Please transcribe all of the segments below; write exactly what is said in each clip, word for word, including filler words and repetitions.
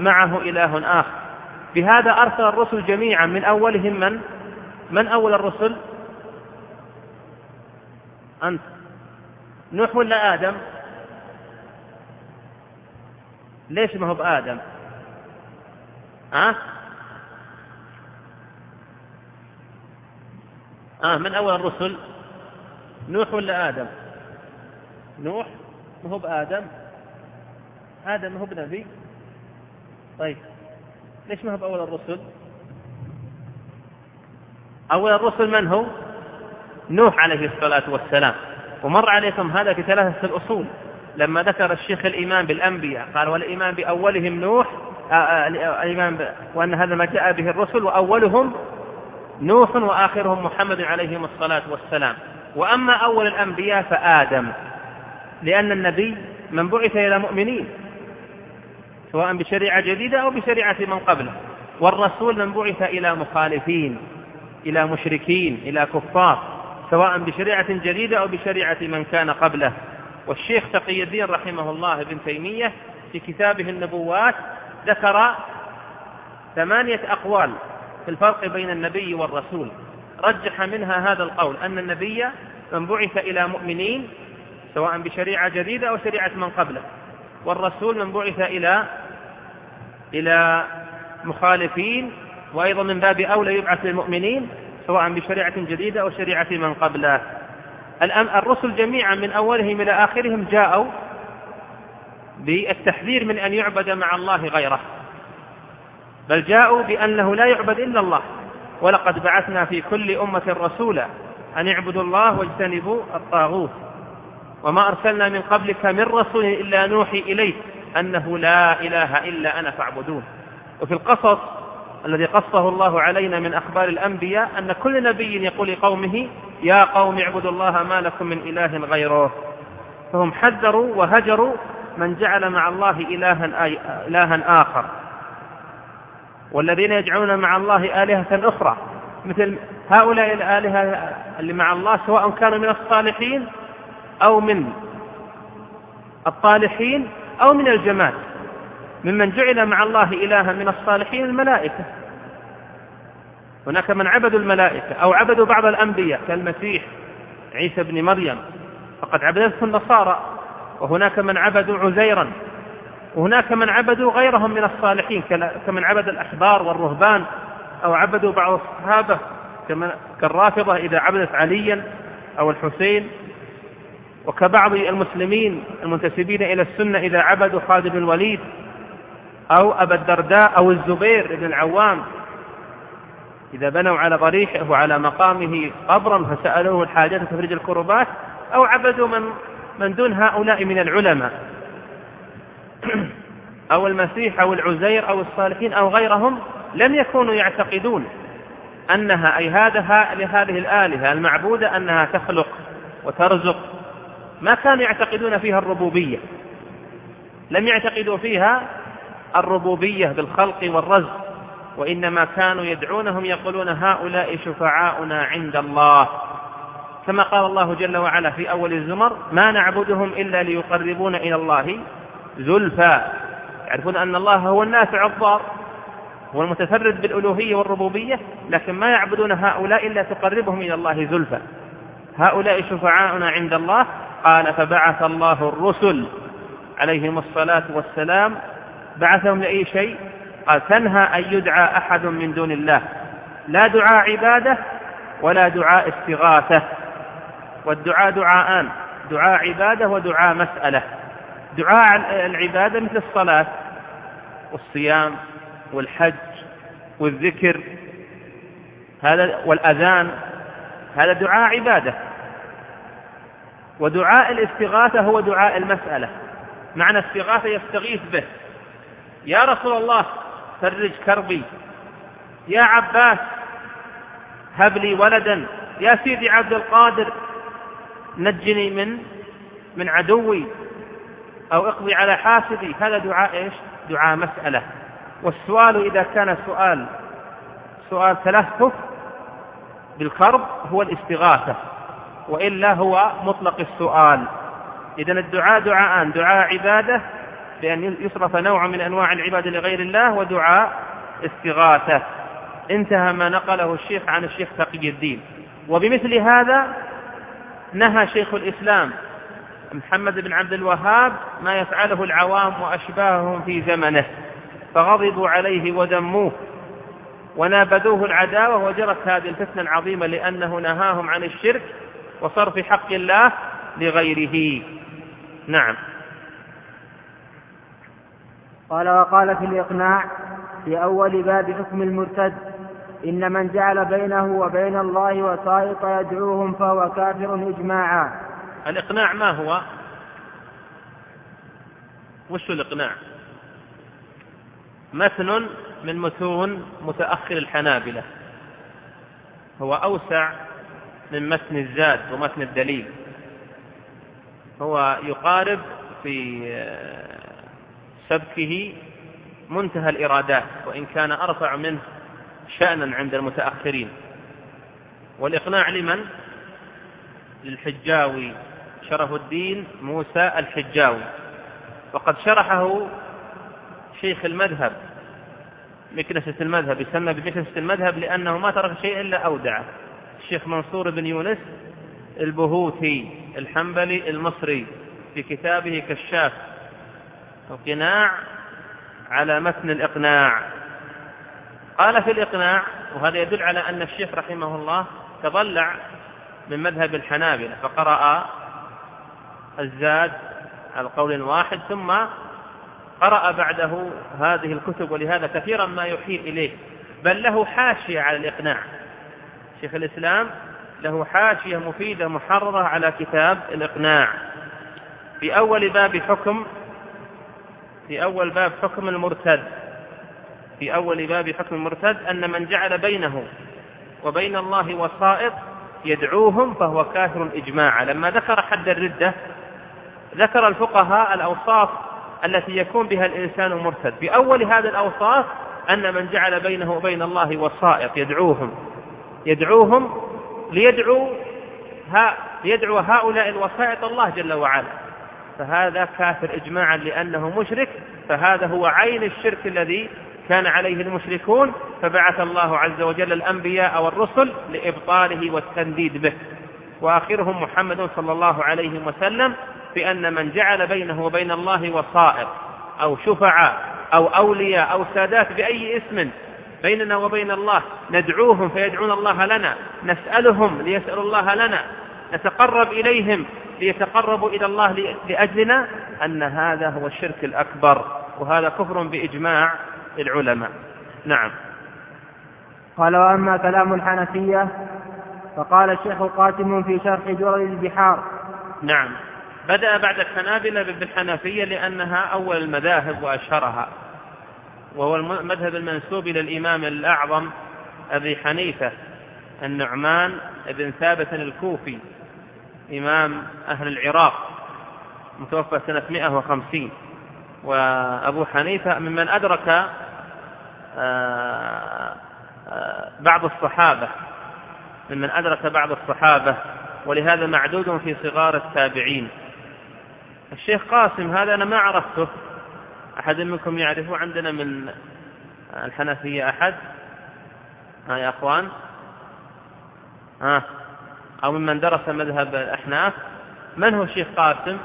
معه إله آخر. بهذا أرسل الرسل جميعا من أولهم من؟ من أول الرسل؟ أنت. نوح ولا آدم؟ ليش ما هو بآدم؟ أه؟ آه من أول الرسل؟ نوح ولا آدم؟ نوح ما هو بآدم؟ آدم ما هو بنبي؟ طيب ليش ما هو بأول الرسل؟ أول الرسل من هو؟ نوح عليه الصلاة والسلام. ومر عليكم هذا في ثلاثة الأصول لما ذكر الشيخ الإيمان بالأنبياء قال والإيمان بأولهم نوح الإيمان ب... وأن هذا ما جاء به الرسل وأولهم نوح وآخرهم محمد عليهم الصلاة والسلام. وأما أول الأنبياء فآدم، لأن النبي من بعث إلى مؤمنين سواء بشريعة جديدة أو بشريعة من قبله، والرسول من بعث إلى مخالفين إلى مشركين إلى كفار سواء بشريعة جديدة أو بشريعة من كان قبله. والشيخ تقي الدين رحمه الله ابن تيمية في كتابه النبوات ذكر ثمانية أقوال في الفرق بين النبي والرسول، رجح منها هذا القول أن النبي من بعث إلى مؤمنين سواء بشريعة جديدة أو شريعة من قبله، والرسول من بعث إلى إلى مخالفين وأيضا من باب أولى يبعث للمؤمنين سواء بشريعة جديدة أو شريعة من قبله. الرسل جميعا من أولهم إلى آخرهم جاءوا بالتحذير من أن يعبد مع الله غيره، بل جاءوا بأنه لا يعبد إلا الله، ولقد بعثنا في كل أمة رسولا أن يعبدوا الله واجتنبوا الطاغوت وما أرسلنا من قبلك من رسول إلا نوحي إليه أنه لا إله إلا أنا فاعبدون. وفي القصص الذي قصه الله علينا من أخبار الأنبياء أن كل نبي يقول لقومه يا قوم اعبدوا الله ما لكم من إله غيره، فهم حذروا وهجروا من جعل مع الله إلها, إلها آخر. والذين يجعلون مع الله آلهة أخرى مثل هؤلاء الآلهة اللي مع الله سواء كانوا من الصالحين أو من الطالحين أو من الجماد، ممن جعل مع الله إلها من الصالحين الملائكة. هناك من عبدوا الملائكة أو عبدوا بعض الأنبياء كالمسيح عيسى بن مريم فقد عبدته النصارى، وهناك من عبدوا عزيرا، وهناك من عبدوا غيرهم من الصالحين كمن عبد الأحبار والرهبان، أو عبدوا بعض الصحابة كالرافضة إذا عبدت عليا أو الحسين، وكبعض المسلمين المنتسبين إلى السنة إذا عبدوا خالد بن الوليد أو أبا الدرداء أو الزبير بن العوام إذا بنوا على ضريحه وعلى مقامه قبرا فسألوه الحاجات تفرج الكربات، أو عبدوا من, من دون هؤلاء من العلماء أو المسيح أو العزير أو الصالحين أو غيرهم، لم يكونوا يعتقدون أنها أي هذا لهذه الآلهة المعبودة أنها تخلق وترزق، ما كانوا يعتقدون فيها الربوبية، لم يعتقدوا فيها الربوبية بالخلق والرزق، وإنما كانوا يدعونهم يقولون هؤلاء شفعاؤنا عند الله، كما قال الله جل وعلا في أول الزمر ما نعبدهم إلا ليقربون إلى الله زلفى. يعرفون أن الله هو النافع الضار، هو المتفرد بالألوهية والربوبية، لكن ما يعبدون هؤلاء إلا تقربهم إلى الله زلفى. هؤلاء شفعاؤنا عند الله. قال فبعث الله الرسل عليهم الصلاة والسلام، بعثهم لأي شيء؟ قال تنهى أن يدعى أحد من دون الله، لا دعاء عبادة ولا دعاء استغاثة، والدعاء دعاءان، دعاء عبادة ودعاء مسألة. دعاء العبادة مثل الصلاة والصيام والحج والذكر هذا والأذان، هذا دعاء عبادة. ودعاء الاستغاثة هو دعاء المسألة، معنى استغاثة يستغيث به، يا رسول الله فرج كربي، يا عباس هب لي ولدا، يا سيدي عبد القادر نجني من من عدوي أو اقضي على حاسدي. هذا دعاء إيش؟ دعاء مسألة. والسؤال إذا كان سؤال سؤال تلهف بالكرب هو الاستغاثة، وإلا هو مطلق السؤال. إذن الدعاء دعاءان، دعاء عبادة بأن يصرف نوع من أنواع العبادة لغير الله ودعاء استغاثة. انتهى ما نقله الشيخ عن الشيخ تقي الدين. وبمثل هذا نهى شيخ الإسلام محمد بن عبد الوهاب ما يفعله العوام وأشباههم في زمنه، فغضبوا عليه ودموه ونابذوه العداوة، وجرت هذه الفتنة العظيمة لأنه نهاهم عن الشرك وصرف حق الله لغيره. نعم. قال: وقال في الإقناع في أول باب حكم المرتد: إن من جعل بينه وبين الله وسائط يدعوهم فهو كافر إجماعا. الإقناع ما هو؟ وش الإقناع؟ متن من متون متأخر الحنابلة، هو أوسع من متن الزاد ومتن الدليل، هو يقارب في سبكه منتهى الإرادات، وإن كان أرفع منه شأنا عند المتأخرين. والإقناع لمن؟ للحجاوي شرف الدين موسى الحجاوي، وقد شرحه شيخ المذهب مكنسة المذهب، يسمى بمكنسة المذهب لأنه ما ترك شيء إلا أودعه، الشيخ منصور بن يونس البهوتي الحنبلي المصري في كتابه كشاف القناع على متن الإقناع. قال في الإقناع، وهذا يدل على أن الشيخ رحمه الله تضلع من مذهب الحنابلة فقرأ الزاد على قول واحد ثم قرأ بعده هذه الكتب، ولهذا كثيرا ما يحيل إليه، بل له حاشية على الإقناع. شيخ الإسلام له حاشية مفيدة محررة على كتاب الإقناع في أول باب حكم في أول باب حكم المرتد في أول باب حكم المرتد أن من جعل بينه وبين الله وسائط يدعوهم فهو كافر إجماعا. لما ذكر حد الردة ذكر الفقهاء الأوصاف التي يكون بها الإنسان مرتد. بأول هذه الأوصاف أن من جعل بينه وبين الله وسائط يدعوهم يدعوهم ليدعو ها ليدعو هؤلاء الوسائط الله جل وعلا، فهذا كافر إجماعا لأنه مشرك، فهذا هو عين الشرك الذي كان عليه المشركون، فبعث الله عز وجل الأنبياء والرسل لإبطاله والتنديد به، وآخرهم محمد صلى الله عليه وسلم، بأن من جعل بينه وبين الله وسائط أو شفعاء أو أولياء أو سادات بأي اسم بيننا وبين الله ندعوهم فيدعون الله لنا، نسألهم ليسألوا الله لنا، نتقرب إليهم ليتقربوا إلى الله لأجلنا، أن هذا هو الشرك الأكبر، وهذا كفر بإجماع العلماء. نعم. قال: وأما كلام الحنفية فقال الشيخ القاسم في شرح درر البحار. نعم، بدأ بعد الحنابلة بالحنفية لأنها أول المذاهب وأشهرها، وهو المذهب المنسوب إلى الإمام الأعظم أبي حنيفة النعمان بن ثابت الكوفي إمام أهل العراق متوفى سنة مئة وخمسين. وأبو حنيفة ممن أدرك بعض الصحابة ممن أدرك بعض الصحابة ولهذا معدود في صغار التابعين. الشيخ قاسم هذا أنا ما عرفته، أحد منكم يعرفه عندنا من الحنفية أحد؟ ها يا أخوان، ها أو ممن درس مذهب الأحناف، من هو الشيخ قاسم؟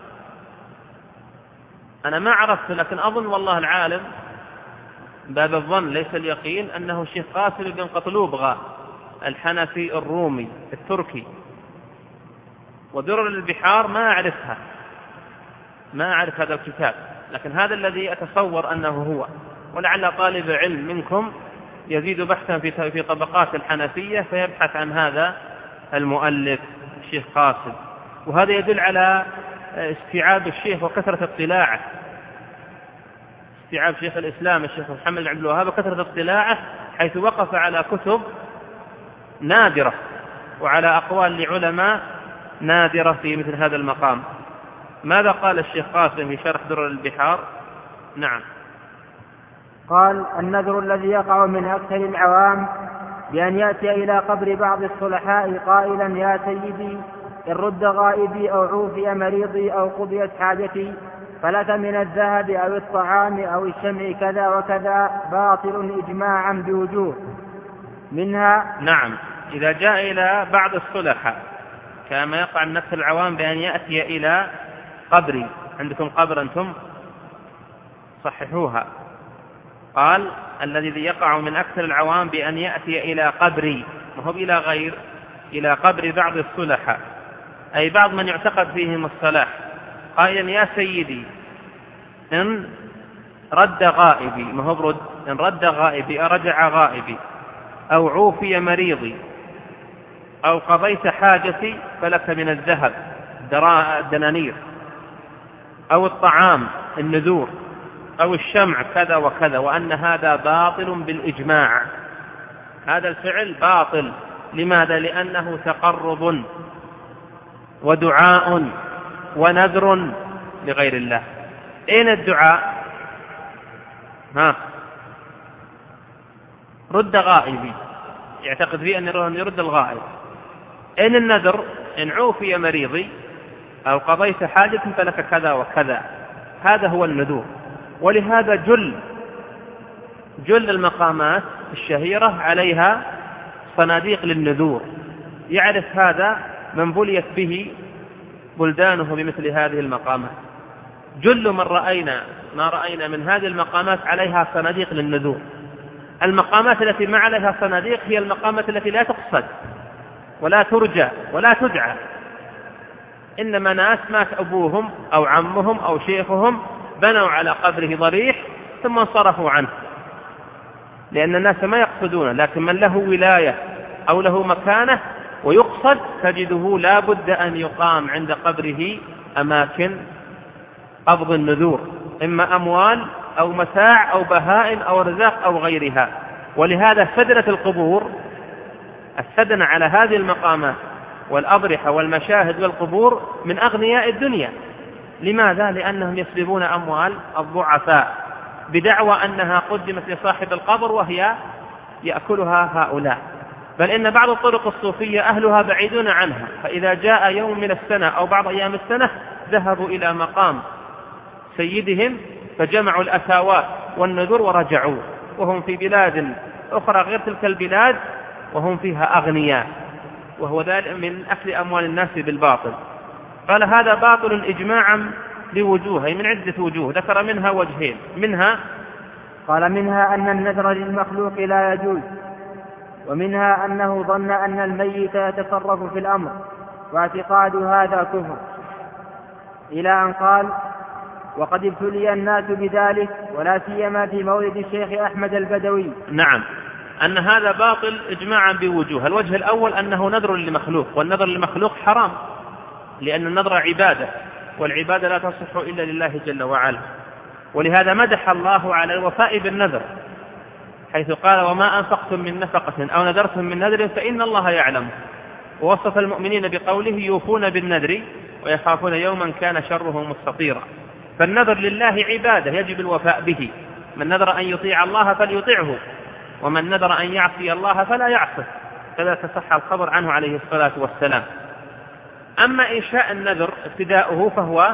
أنا ما عرفته، لكن أظن والله العالم باب الظن ليس اليقين أنه الشيخ قاسم بن قطلوبغة الحنفي الرومي التركي. ودرر البحار ما أعرفها، ما أعرف هذا الكتاب، لكن هذا الذي أتصور أنه هو، ولعل طالب علم منكم يزيد بحثا في في طبقات الحنفية فيبحث عن هذا المؤلف الشيخ قاسم. وهذا يدل على استيعاب الشيخ وكثرة اطلاعه، استيعاب شيخ الإسلام الشيخ محمد بن عبد الوهاب وكثرة اطلاعه، حيث وقف على كتب نادرة وعلى أقوال لعلماء نادرة في مثل هذا المقام. ماذا قال الشيخ قاسم في شرح درر البحار؟ نعم. قال: النذر الذي يقع من أكثر العوام بأن يأتي إلى قبر بعض الصلحاء قائلا: يا سيدي إن رد غائبي أو عوفي مريضي أو قضيت حاجتي، فلك من الذهب أو الطعام أو الشمع كذا وكذا باطل إجماعا بوجوه منها. نعم، إذا جاء إلى بعض الصلحاء كما يقع من أكثر العوام بأن يأتي إلى قبري، عندكم قبر أنتم صححوها، قال الذي يقع من أكثر العوام بأن يأتي إلى قبري، وهو إلى غير، إلى قبر بعض الصلحاء أي بعض من يعتقد فيهم الصلاح، قائلا يا سيدي إن رد غائبي، ما هو برد، إن رد غائبي أرجع غائبي أو عوفي مريضي أو قضيت حاجتي فلك من الذهب الدنانير أو الطعام النذور أو الشمع كذا وكذا، وأن هذا باطل بالإجماع. هذا الفعل باطل. لماذا؟ لأنه تقرب ودعاء ونذر لغير الله. أين الدعاء؟ ها رد غائبي، يعتقد فيه أن يرد الغائب. أين النذر؟ إن عوفي مريضي أو قضيت حاجة فلك كذا وكذا، هذا هو النذور. ولهذا جل جل المقامات الشهيرة عليها صناديق للنذور، يعرف هذا من بليت به بلدانه بمثل هذه المقامات. جل من رأينا ما رأينا من هذه المقامات عليها صناديق للنذور. المقامات التي ما عليها صناديق هي المقامات التي لا تقصد ولا ترجى ولا تدعى، إنما ناس مات أبوهم أو عمهم أو شيخهم بنوا على قبره ضريح ثم انصرفوا عنه، لأن الناس ما يقصدون. لكن من له ولاية أو له مكانة ويقصد تجده لا بد أن يقام عند قبره أماكن قبض النذور، إما أموال أو متاع أو بهائم أو رزاق أو غيرها. ولهذا سدنة القبور، السدنة على هذه المقامات والأضرحة والمشاهد والقبور من أغنياء الدنيا. لماذا؟ لأنهم يسلبون أموال الضعفاء بدعوى أنها قدمت لصاحب القبر وهي يأكلها هؤلاء. بل إن بعض الطرق الصوفية أهلها بعيدون عنها، فإذا جاء يوم من السنة أو بعض أيام السنة ذهبوا إلى مقام سيدهم فجمعوا الأثاوات والنذور ورجعوا، وهم في بلاد أخرى غير تلك البلاد وهم فيها أغنياء، وهو ذلك من أكل أموال الناس بالباطل. قال هذا باطل إجماعا لوجوه، أي من عدة وجوه، ذكر منها وجهين. منها قال منها أن النذر للمخلوق لا يجوز، ومنها أنه ظن أن الميت يتصرف في الأمر، واعتقاد هذا كفر، إلى أن قال وقد ابتلي الناس بذلك ولا سيما في مولد الشيخ أحمد البدوي. نعم، أن هذا باطل إجماعا بوجوه. الوجه الأول أنه نذر لمخلوق، والنذر لمخلوق حرام، لأن النذر عبادة، والعبادة لا تصح إلا لله جل وعلا. ولهذا مدح الله على الوفاء بالنذر، حيث قال وما أنفقتم من نفقة أو نذرتم من نذر فإن الله يعلم. ووصف المؤمنين بقوله يوفون بالنذر ويخافون يوما كان شره مستطيرا. فالنذر لله عبادة يجب الوفاء به. من نذر أن يطيع الله فليطيعه، ومن نذر أن يعصي الله فلا يعصه، كذا تصح الخبر عنه عليه الصلاة والسلام. أما إنشاء النذر ابتداؤه فهو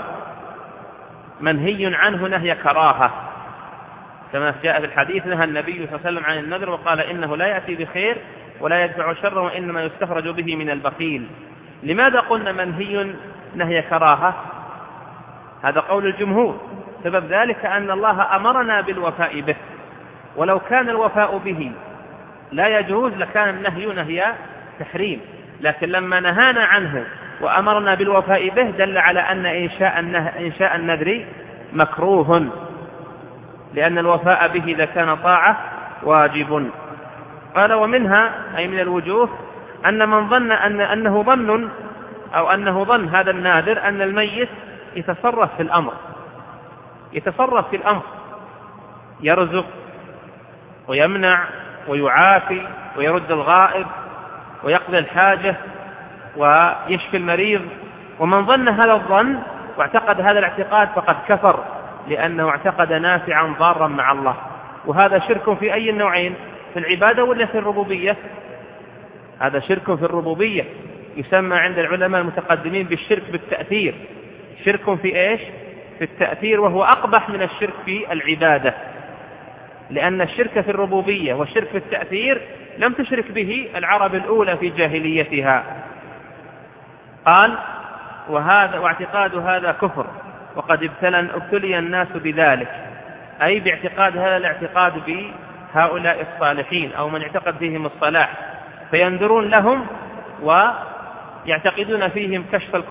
منهي عنه نهي كراهة، كما جاء في الحديث نهى النبي صلى الله عليه وسلم عن النذر وقال إنه لا يأتي بخير ولا يدفع شر وإنما يستخرج به من البخيل. لماذا قلنا منهي نهي كراهة؟ هذا قول الجمهور. سبب ذلك أن الله أمرنا بالوفاء به، ولو كان الوفاء به لا يجوز لكان النهي نهي تحريم، لكن لما نهانا عنه وأمرنا بالوفاء به دل على أن إنشاء, إنشاء النذر مكروه، لأن الوفاء به إذا كان طاعة واجب. قال ومنها أي من الوجوه أن من ظن أن أنه ظن أو أنه ظن هذا الناذر أن الميت يتصرف في الأمر، يتصرف في الأمر، يرزق ويمنع ويعافي ويرد الغائب ويقضي الحاجة ويشفي المريض. ومن ظن هذا الظن واعتقد هذا الاعتقاد فقد كفر، لأنه اعتقد نافعا ضارا مع الله. وهذا شرك في أي النوعين؟ في العبادة ولا في الربوبية؟ هذا شرك في الربوبية، يسمى عند العلماء المتقدمين بالشرك بالتأثير. شرك في إيش؟ في التأثير، وهو أقبح من الشرك في العبادة، لأن الشرك في الربوبية والشرك في التأثير لم تشرك به العرب الأولى في جاهليتها. قال: وهذا واعتقاد هذا كفر، وقد ابتلي الناس بذلك، أي باعتقاد هذا الاعتقاد بهؤلاء الصالحين أو من اعتقد فيهم الصلاح، فينذرون لهم ويعتقدون فيهم كشف